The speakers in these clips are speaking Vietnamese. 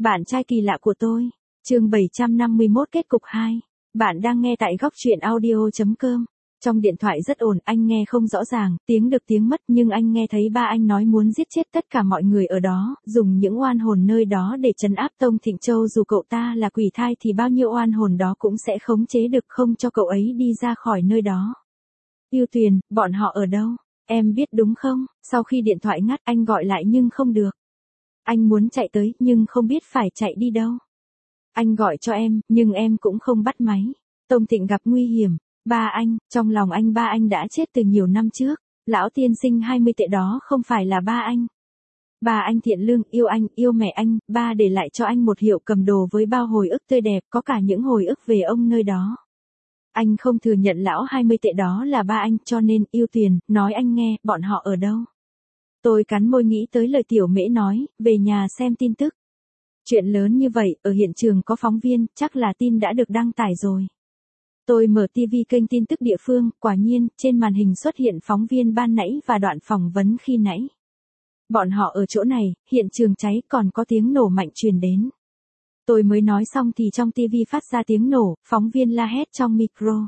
Bạn trai kỳ lạ của tôi. Chương 751 kết cục 2. Bạn đang nghe tại góc truyện audio.com. Trong điện thoại rất ồn, anh nghe không rõ ràng, tiếng được tiếng mất, nhưng anh nghe thấy ba anh nói muốn giết chết tất cả mọi người ở đó, dùng những oan hồn nơi đó để trấn áp Tông Thịnh Châu. Dù cậu ta là quỷ thai thì bao nhiêu oan hồn đó cũng sẽ khống chế được, không cho cậu ấy đi ra khỏi nơi đó. Yêu Tuyền, bọn họ ở đâu? Em biết đúng không? Sau khi điện thoại ngắt, anh gọi lại nhưng không được. Anh muốn chạy tới, nhưng không biết phải chạy đi đâu. Anh gọi cho em, nhưng em cũng không bắt máy. Tông Thịnh gặp nguy hiểm. Ba anh, trong lòng anh ba anh đã chết từ nhiều năm trước. Lão tiên sinh 20 tệ đó không phải là ba anh. Ba anh thiện lương, yêu anh, yêu mẹ anh. Ba để lại cho anh một hiệu cầm đồ với bao hồi ức tươi đẹp, có cả những hồi ức về ông nơi đó. Anh không thừa nhận lão 20 tệ đó là ba anh, cho nên Yêu Tuyền, nói anh nghe, bọn họ ở đâu? Tôi cắn môi nghĩ tới lời Tiểu Mễ nói, về nhà xem tin tức. Chuyện lớn như vậy, ở hiện trường có phóng viên, chắc là tin đã được đăng tải rồi. Tôi mở TV kênh tin tức địa phương, quả nhiên, trên màn hình xuất hiện phóng viên ban nãy và đoạn phỏng vấn khi nãy. Bọn họ ở chỗ này, hiện trường cháy, còn có tiếng nổ mạnh truyền đến. Tôi mới nói xong thì trong TV phát ra tiếng nổ, phóng viên la hét trong micro.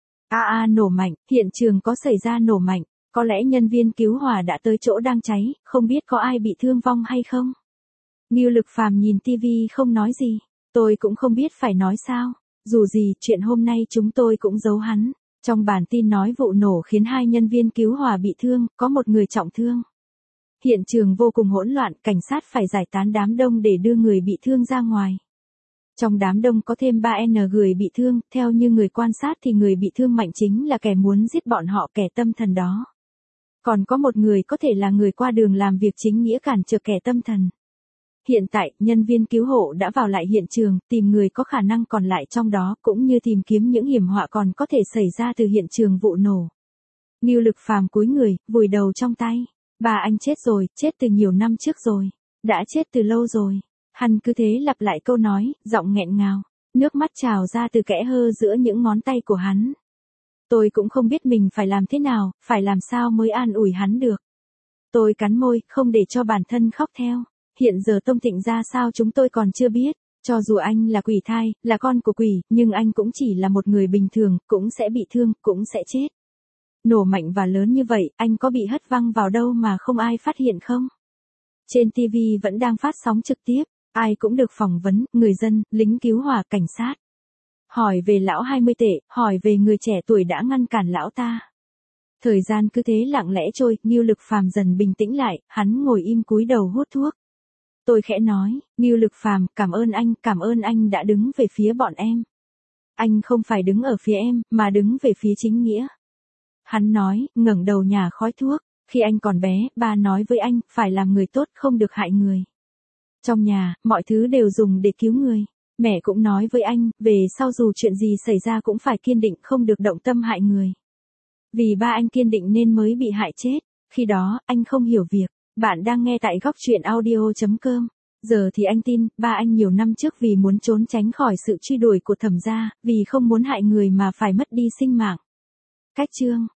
Nổ mạnh, hiện trường có xảy ra nổ mạnh, có lẽ nhân viên cứu hỏa đã tới chỗ đang cháy, không biết có ai bị thương vong hay không. Ngưu Lực Phàm nhìn TV không nói gì, tôi cũng không biết phải nói sao, dù gì, chuyện hôm nay chúng tôi cũng giấu hắn. Trong bản tin nói vụ nổ khiến 2 nhân viên cứu hỏa bị thương, có một người trọng thương. Hiện trường vô cùng hỗn loạn, cảnh sát phải giải tán đám đông để đưa người bị thương ra ngoài. Trong đám đông có thêm 3N người bị thương, theo như người quan sát thì người bị thương mạnh chính là kẻ muốn giết bọn họ, kẻ tâm thần đó. Còn có một người có thể là người qua đường làm việc chính nghĩa cản trở kẻ tâm thần. Hiện tại, nhân viên cứu hộ đã vào lại hiện trường, tìm người có khả năng còn lại trong đó, cũng như tìm kiếm những hiểm họa còn có thể xảy ra từ hiện trường vụ nổ. Ngưu Lực Phàm cúi người, vùi đầu trong tay. Ba anh chết rồi, chết từ nhiều năm trước rồi. Đã chết từ lâu rồi. Hắn cứ thế lặp lại câu nói, giọng nghẹn ngào. Nước mắt trào ra từ kẽ hơ giữa những ngón tay của hắn. Tôi cũng không biết mình phải làm thế nào, phải làm sao mới an ủi hắn được. Tôi cắn môi, không để cho bản thân khóc theo. Hiện giờ Tông Thịnh ra sao chúng tôi còn chưa biết. Cho dù anh là quỷ thai, là con của quỷ, nhưng anh cũng chỉ là một người bình thường, cũng sẽ bị thương, cũng sẽ chết. Nổ mạnh và lớn như vậy, anh có bị hất văng vào đâu mà không ai phát hiện không? Trên TV vẫn đang phát sóng trực tiếp, ai cũng được phỏng vấn, người dân, lính cứu hỏa, cảnh sát. Hỏi về lão 20 tệ, hỏi về người trẻ tuổi đã ngăn cản lão ta. Thời gian cứ thế lặng lẽ trôi, Ngưu Lực Phàm dần bình tĩnh lại, hắn ngồi im cúi đầu hút thuốc. Tôi khẽ nói, Ngưu Lực Phàm, cảm ơn anh đã đứng về phía bọn em. Anh không phải đứng ở phía em, mà đứng về phía chính nghĩa. Hắn nói, ngẩng đầu nhả khói thuốc. Khi anh còn bé, ba nói với anh, phải làm người tốt, không được hại người. Trong nhà, mọi thứ đều dùng để cứu người. Mẹ cũng nói với anh, về sau dù chuyện gì xảy ra cũng phải kiên định, không được động tâm hại người. Vì ba anh kiên định nên mới bị hại chết. Khi đó, anh không hiểu việc. Bạn đang nghe tại góc truyện audio.com. Giờ thì anh tin, ba anh nhiều năm trước vì muốn trốn tránh khỏi sự truy đuổi của Thẩm gia, vì không muốn hại người mà phải mất đi sinh mạng. Cách chương